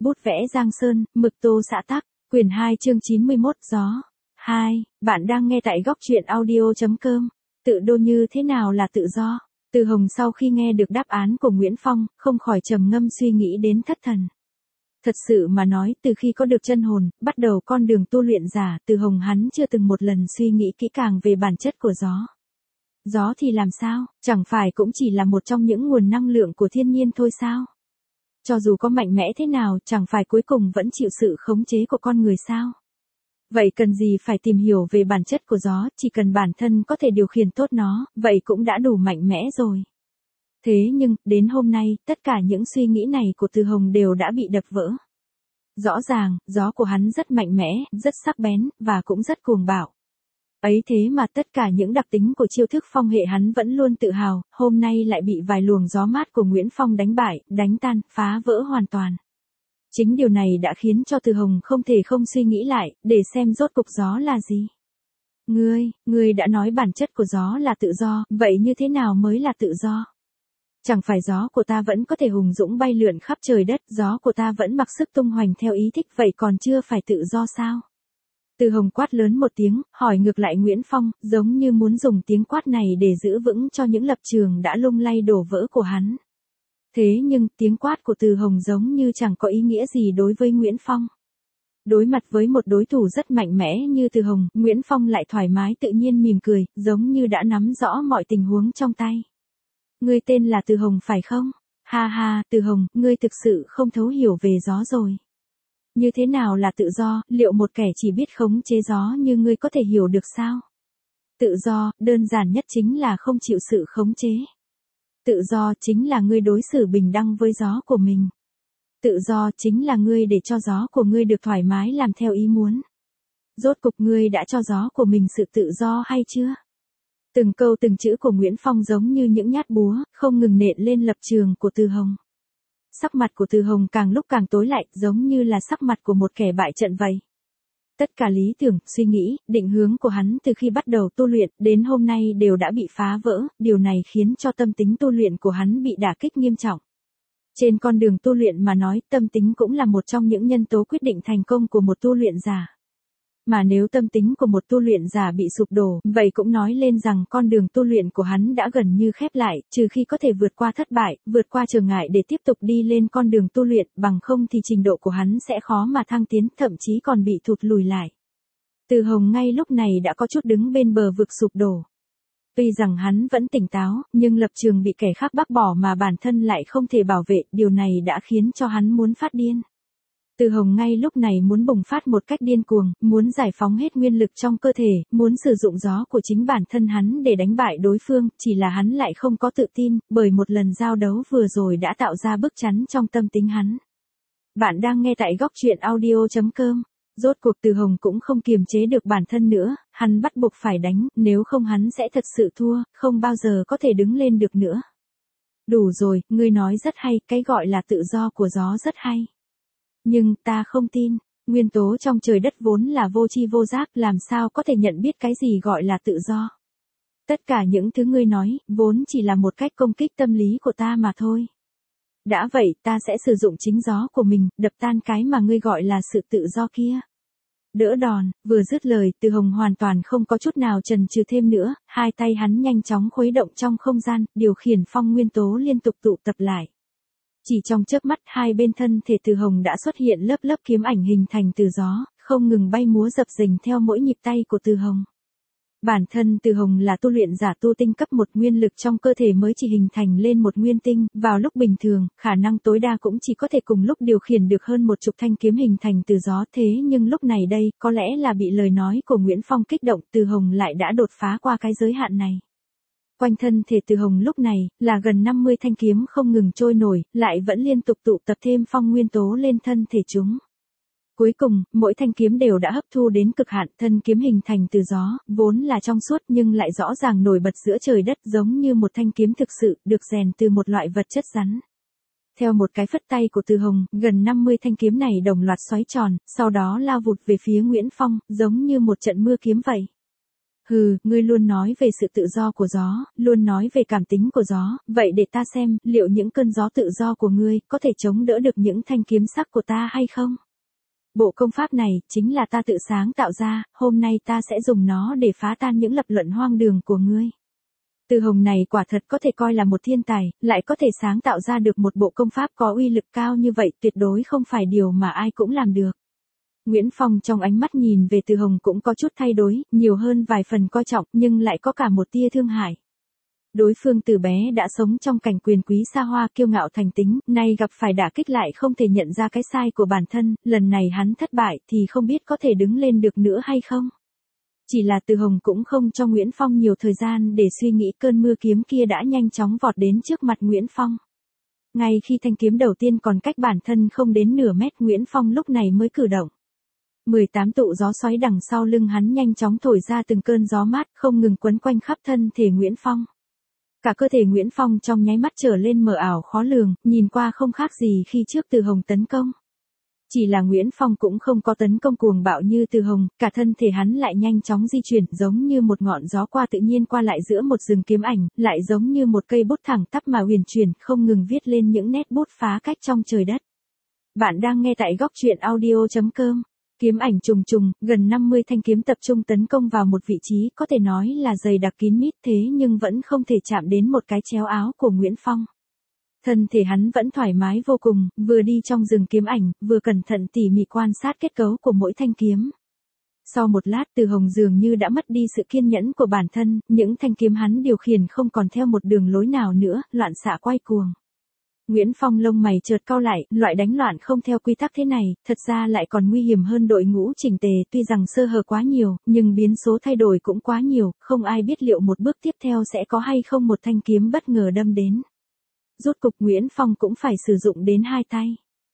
Bút vẽ Giang Sơn, mực tô xã tắc, quyển 2 chương 91 gió. 2. Bạn đang nghe tại góc truyện audio.com. Tự do như thế nào là tự do? Từ Hồng sau khi nghe được đáp án của Nguyễn Phong, không khỏi trầm ngâm suy nghĩ đến thất thần. Thật sự mà nói, từ khi có được chân hồn, bắt đầu con đường tu luyện giả, Từ Hồng hắn chưa từng một lần suy nghĩ kỹ càng về bản chất của gió. Gió thì làm sao, chẳng phải cũng chỉ là một trong những nguồn năng lượng của thiên nhiên thôi sao? Cho dù có mạnh mẽ thế nào, chẳng phải cuối cùng vẫn chịu sự khống chế của con người sao? Vậy cần gì phải tìm hiểu về bản chất của gió, chỉ cần bản thân có thể điều khiển tốt nó, vậy cũng đã đủ mạnh mẽ rồi. Thế nhưng, đến hôm nay, tất cả những suy nghĩ này của Từ Hồng đều đã bị đập vỡ. Rõ ràng, gió của hắn rất mạnh mẽ, rất sắc bén, và cũng rất cuồng bạo. Ấy thế mà tất cả những đặc tính của chiêu thức phong hệ hắn vẫn luôn tự hào, hôm nay lại bị vài luồng gió mát của Nguyễn Phong đánh bại, đánh tan, phá vỡ hoàn toàn. Chính điều này đã khiến cho Từ Hồng không thể không suy nghĩ lại, để xem rốt cục gió là gì. Ngươi đã nói bản chất của gió là tự do, vậy như thế nào mới là tự do? Chẳng phải gió của ta vẫn có thể hùng dũng bay lượn khắp trời đất, gió của ta vẫn mặc sức tung hoành theo ý thích, vậy còn chưa phải tự do sao? Từ Hồng quát lớn một tiếng, hỏi ngược lại Nguyễn Phong, giống như muốn dùng tiếng quát này để giữ vững cho những lập trường đã lung lay đổ vỡ của hắn. Thế nhưng, tiếng quát của Từ Hồng giống như chẳng có ý nghĩa gì đối với Nguyễn Phong. Đối mặt với một đối thủ rất mạnh mẽ như Từ Hồng, Nguyễn Phong lại thoải mái tự nhiên mỉm cười, giống như đã nắm rõ mọi tình huống trong tay. Ngươi tên là Từ Hồng phải không? Ha ha, Từ Hồng, ngươi thực sự không thấu hiểu về gió rồi. Như thế nào là tự do, liệu một kẻ chỉ biết khống chế gió như ngươi có thể hiểu được sao? Tự do, đơn giản nhất chính là không chịu sự khống chế. Tự do chính là ngươi đối xử bình đẳng với gió của mình. Tự do chính là ngươi để cho gió của ngươi được thoải mái làm theo ý muốn. Rốt cục ngươi đã cho gió của mình sự tự do hay chưa? Từng câu từng chữ của Nguyễn Phong giống như những nhát búa, không ngừng nện lên lập trường của Từ Hồng. Sắc mặt của Từ Hồng càng lúc càng tối lại, giống như là sắc mặt của một kẻ bại trận vậy. Tất cả lý tưởng, suy nghĩ, định hướng của hắn từ khi bắt đầu tu luyện đến hôm nay đều đã bị phá vỡ, điều này khiến cho tâm tính tu luyện của hắn bị đả kích nghiêm trọng. Trên con đường tu luyện mà nói, tâm tính cũng là một trong những nhân tố quyết định thành công của một tu luyện giả. Mà nếu tâm tính của một tu luyện giả bị sụp đổ, vậy cũng nói lên rằng con đường tu luyện của hắn đã gần như khép lại, trừ khi có thể vượt qua thất bại, vượt qua trở ngại để tiếp tục đi lên con đường tu luyện, bằng không thì trình độ của hắn sẽ khó mà thăng tiến, thậm chí còn bị thụt lùi lại. Từ Hồng ngay lúc này đã có chút đứng bên bờ vực sụp đổ. Tuy rằng hắn vẫn tỉnh táo, nhưng lập trường bị kẻ khác bác bỏ mà bản thân lại không thể bảo vệ, điều này đã khiến cho hắn muốn phát điên. Từ Hồng ngay lúc này muốn bùng phát một cách điên cuồng, muốn giải phóng hết nguyên lực trong cơ thể, muốn sử dụng gió của chính bản thân hắn để đánh bại đối phương, chỉ là hắn lại không có tự tin, bởi một lần giao đấu vừa rồi đã tạo ra bức chắn trong tâm tính hắn. Bạn đang nghe tại góc truyện audio.com. Rốt cuộc Từ Hồng cũng không kiềm chế được bản thân nữa, hắn bắt buộc phải đánh, nếu không hắn sẽ thật sự thua, không bao giờ có thể đứng lên được nữa. Đủ rồi, ngươi nói rất hay, cái gọi là tự do của gió rất hay. Nhưng, ta không tin, nguyên tố trong trời đất vốn là vô tri vô giác, làm sao có thể nhận biết cái gì gọi là tự do. Tất cả những thứ ngươi nói, vốn chỉ là một cách công kích tâm lý của ta mà thôi. Đã vậy, ta sẽ sử dụng chính gió của mình, đập tan cái mà ngươi gọi là sự tự do kia. Đỡ đòn, vừa dứt lời, Từ Hồng hoàn toàn không có chút nào chần chừ thêm nữa, hai tay hắn nhanh chóng khuấy động trong không gian, điều khiển phong nguyên tố liên tục tụ tập lại. Chỉ trong chớp mắt, hai bên thân thể Từ Hồng đã xuất hiện lớp lớp kiếm ảnh hình thành từ gió, không ngừng bay múa dập dềnh theo mỗi nhịp tay của Từ Hồng. Bản thân Từ Hồng là tu luyện giả tu tinh cấp 1, nguyên lực trong cơ thể mới chỉ hình thành lên một nguyên tinh, vào lúc bình thường, khả năng tối đa cũng chỉ có thể cùng lúc điều khiển được hơn 10 thanh kiếm hình thành từ gió, thế nhưng lúc này đây, có lẽ là bị lời nói của Nguyễn Phong kích động, Từ Hồng lại đã đột phá qua cái giới hạn này. Quanh thân thể Từ Hồng lúc này, là gần 50 thanh kiếm không ngừng trôi nổi, lại vẫn liên tục tụ tập thêm phong nguyên tố lên thân thể chúng. Cuối cùng, mỗi thanh kiếm đều đã hấp thu đến cực hạn, thân kiếm hình thành từ gió, vốn là trong suốt nhưng lại rõ ràng nổi bật giữa trời đất, giống như một thanh kiếm thực sự, được rèn từ một loại vật chất rắn. Theo một cái phất tay của Từ Hồng, gần 50 thanh kiếm này đồng loạt xoáy tròn, sau đó lao vụt về phía Nguyễn Phong, giống như một trận mưa kiếm vậy. Hừ, ngươi luôn nói về sự tự do của gió, luôn nói về cảm tính của gió, vậy để ta xem, liệu những cơn gió tự do của ngươi có thể chống đỡ được những thanh kiếm sắc của ta hay không? Bộ công pháp này, chính là ta tự sáng tạo ra, hôm nay ta sẽ dùng nó để phá tan những lập luận hoang đường của ngươi. Từ Hồng này quả thật có thể coi là một thiên tài, lại có thể sáng tạo ra được một bộ công pháp có uy lực cao như vậy, tuyệt đối không phải điều mà ai cũng làm được. Nguyễn Phong trong ánh mắt nhìn về Từ Hồng cũng có chút thay đổi, nhiều hơn vài phần coi trọng, nhưng lại có cả một tia thương hại. Đối phương từ bé đã sống trong cảnh quyền quý xa hoa kiêu ngạo thành tính, nay gặp phải đả kích lại không thể nhận ra cái sai của bản thân, lần này hắn thất bại thì không biết có thể đứng lên được nữa hay không. Chỉ là Từ Hồng cũng không cho Nguyễn Phong nhiều thời gian để suy nghĩ, cơn mưa kiếm kia đã nhanh chóng vọt đến trước mặt Nguyễn Phong. Ngay khi thanh kiếm đầu tiên còn cách bản thân không đến nửa mét, Nguyễn Phong lúc này mới cử động. 18 tụ gió xoáy đằng sau lưng hắn nhanh chóng thổi ra từng cơn gió mát không ngừng quấn quanh khắp thân thể Nguyễn Phong. Cả cơ thể Nguyễn Phong trong nháy mắt trở lên mờ ảo khó lường, nhìn qua không khác gì khi trước Từ Hồng tấn công. Chỉ là Nguyễn Phong cũng không có tấn công cuồng bạo như Từ Hồng, cả thân thể hắn lại nhanh chóng di chuyển giống như một ngọn gió qua tự nhiên qua lại giữa một rừng kiếm ảnh, lại giống như một cây bút thẳng tắp mà huyền chuyển không ngừng viết lên những nét bút phá cách trong trời đất. Bạn đang nghe tại góc truyện audio.com. Kiếm ảnh trùng trùng, gần 50 thanh kiếm tập trung tấn công vào một vị trí có thể nói là dày đặc kín mít, thế nhưng vẫn không thể chạm đến một cái chéo áo của Nguyễn Phong. Thân thể hắn vẫn thoải mái vô cùng, vừa đi trong rừng kiếm ảnh, vừa cẩn thận tỉ mỉ quan sát kết cấu của mỗi thanh kiếm. Sau một lát, Từ Hồng dường như đã mất đi sự kiên nhẫn của bản thân, những thanh kiếm hắn điều khiển không còn theo một đường lối nào nữa, loạn xạ quay cuồng. Nguyễn Phong lông mày chợt cau lại, loại đánh loạn không theo quy tắc thế này, thật ra lại còn nguy hiểm hơn đội ngũ chỉnh tề, tuy rằng sơ hở quá nhiều, nhưng biến số thay đổi cũng quá nhiều, không ai biết liệu một bước tiếp theo sẽ có hay không một thanh kiếm bất ngờ đâm đến. Rốt cục Nguyễn Phong cũng phải sử dụng đến hai tay.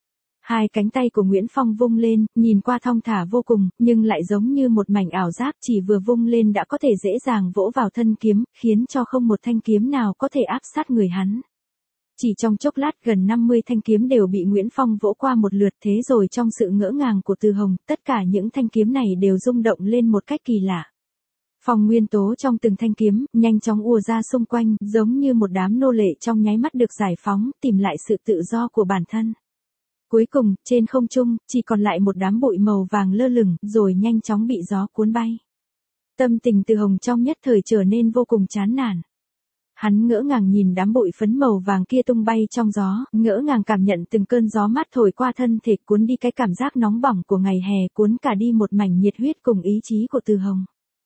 Hai cánh tay của Nguyễn Phong vung lên, nhìn qua thong thả vô cùng, nhưng lại giống như một mảnh ảo giác, chỉ vừa vung lên đã có thể dễ dàng vỗ vào thân kiếm, khiến cho không một thanh kiếm nào có thể áp sát người hắn. Chỉ trong chốc lát gần 50 thanh kiếm đều bị Nguyễn Phong vỗ qua một lượt, thế rồi trong sự ngỡ ngàng của Từ Hồng, tất cả những thanh kiếm này đều rung động lên một cách kỳ lạ. Phong nguyên tố trong từng thanh kiếm, nhanh chóng ùa ra xung quanh, giống như một đám nô lệ trong nháy mắt được giải phóng, tìm lại sự tự do của bản thân. Cuối cùng, trên không trung, chỉ còn lại một đám bụi màu vàng lơ lửng, rồi nhanh chóng bị gió cuốn bay. Tâm tình Từ Hồng trong nhất thời trở nên vô cùng chán nản. Hắn ngỡ ngàng nhìn đám bụi phấn màu vàng kia tung bay trong gió, ngỡ ngàng cảm nhận từng cơn gió mát thổi qua thân thể, cuốn đi cái cảm giác nóng bỏng của ngày hè, cuốn cả đi một mảnh nhiệt huyết cùng ý chí của Từ Hồng.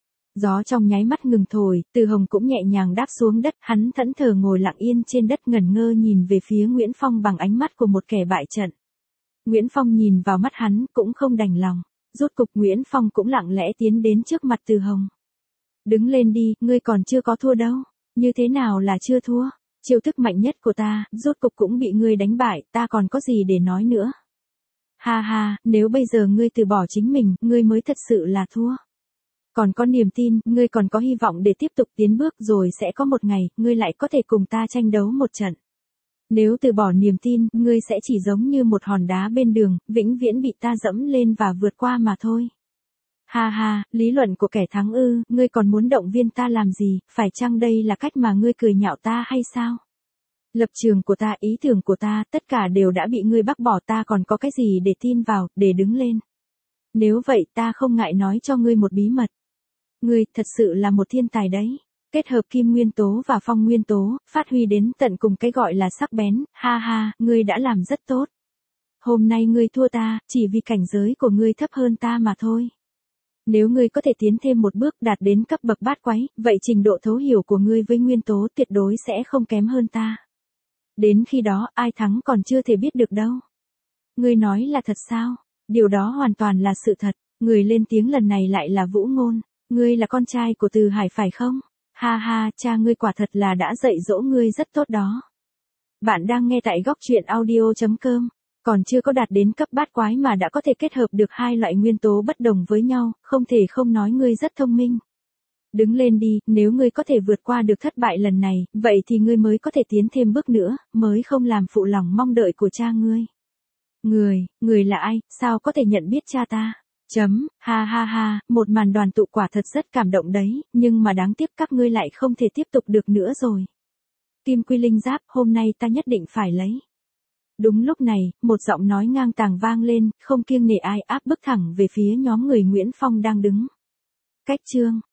Gió trong nháy mắt ngừng thổi, Từ Hồng cũng nhẹ nhàng đáp xuống đất, hắn thẫn thờ ngồi lặng yên trên đất ngẩn ngơ nhìn về phía Nguyễn Phong bằng ánh mắt của một kẻ bại trận. Nguyễn Phong nhìn vào mắt hắn, cũng không đành lòng. Rốt cục Nguyễn Phong cũng lặng lẽ tiến đến trước mặt Từ Hồng. Đứng lên đi, ngươi còn chưa có thua đâu. Như thế nào là chưa thua? Chiêu thức mạnh nhất của ta, rốt cục cũng bị ngươi đánh bại, ta còn có gì để nói nữa? Ha ha, nếu bây giờ ngươi từ bỏ chính mình, ngươi mới thật sự là thua. Còn có niềm tin, ngươi còn có hy vọng để tiếp tục tiến bước, rồi sẽ có một ngày, ngươi lại có thể cùng ta tranh đấu một trận. Nếu từ bỏ niềm tin, ngươi sẽ chỉ giống như một hòn đá bên đường, vĩnh viễn bị ta dẫm lên và vượt qua mà thôi. Ha ha, lý luận của kẻ thắng ư, ngươi còn muốn động viên ta làm gì, phải chăng đây là cách mà ngươi cười nhạo ta hay sao? Lập trường của ta, ý tưởng của ta, tất cả đều đã bị ngươi bác bỏ, ta còn có cái gì để tin vào, để đứng lên. Nếu vậy ta không ngại nói cho ngươi một bí mật. Ngươi thật sự là một thiên tài đấy. Kết hợp kim nguyên tố và phong nguyên tố, phát huy đến tận cùng cái gọi là sắc bén, ha ha, ngươi đã làm rất tốt. Hôm nay ngươi thua ta, chỉ vì cảnh giới của ngươi thấp hơn ta mà thôi. Nếu ngươi có thể tiến thêm một bước đạt đến cấp bậc bát quái, vậy trình độ thấu hiểu của ngươi với nguyên tố tuyệt đối sẽ không kém hơn ta. Đến khi đó, ai thắng còn chưa thể biết được đâu. Ngươi nói là thật sao? Điều đó hoàn toàn là sự thật. Người lên tiếng lần này lại là Vũ Ngôn. Ngươi là con trai của Từ Hải phải không? Ha ha, cha ngươi quả thật là đã dạy dỗ ngươi rất tốt đó. Bạn đang nghe tại góc truyện audio.com. Còn chưa có đạt đến cấp bát quái mà đã có thể kết hợp được hai loại nguyên tố bất đồng với nhau, không thể không nói ngươi rất thông minh. Đứng lên đi, nếu ngươi có thể vượt qua được thất bại lần này, vậy thì ngươi mới có thể tiến thêm bước nữa, mới không làm phụ lòng mong đợi của cha ngươi. Người là ai, sao có thể nhận biết cha ta? Ha ha ha, một màn đoàn tụ quả thật rất cảm động đấy, nhưng mà đáng tiếc các ngươi lại không thể tiếp tục được nữa rồi. Kim Quy Linh Giáp, hôm nay ta nhất định phải lấy. Đúng lúc này, một giọng nói ngang tàng vang lên, không kiêng nể ai áp bức thẳng về phía nhóm người Nguyễn Phong đang đứng cách chương.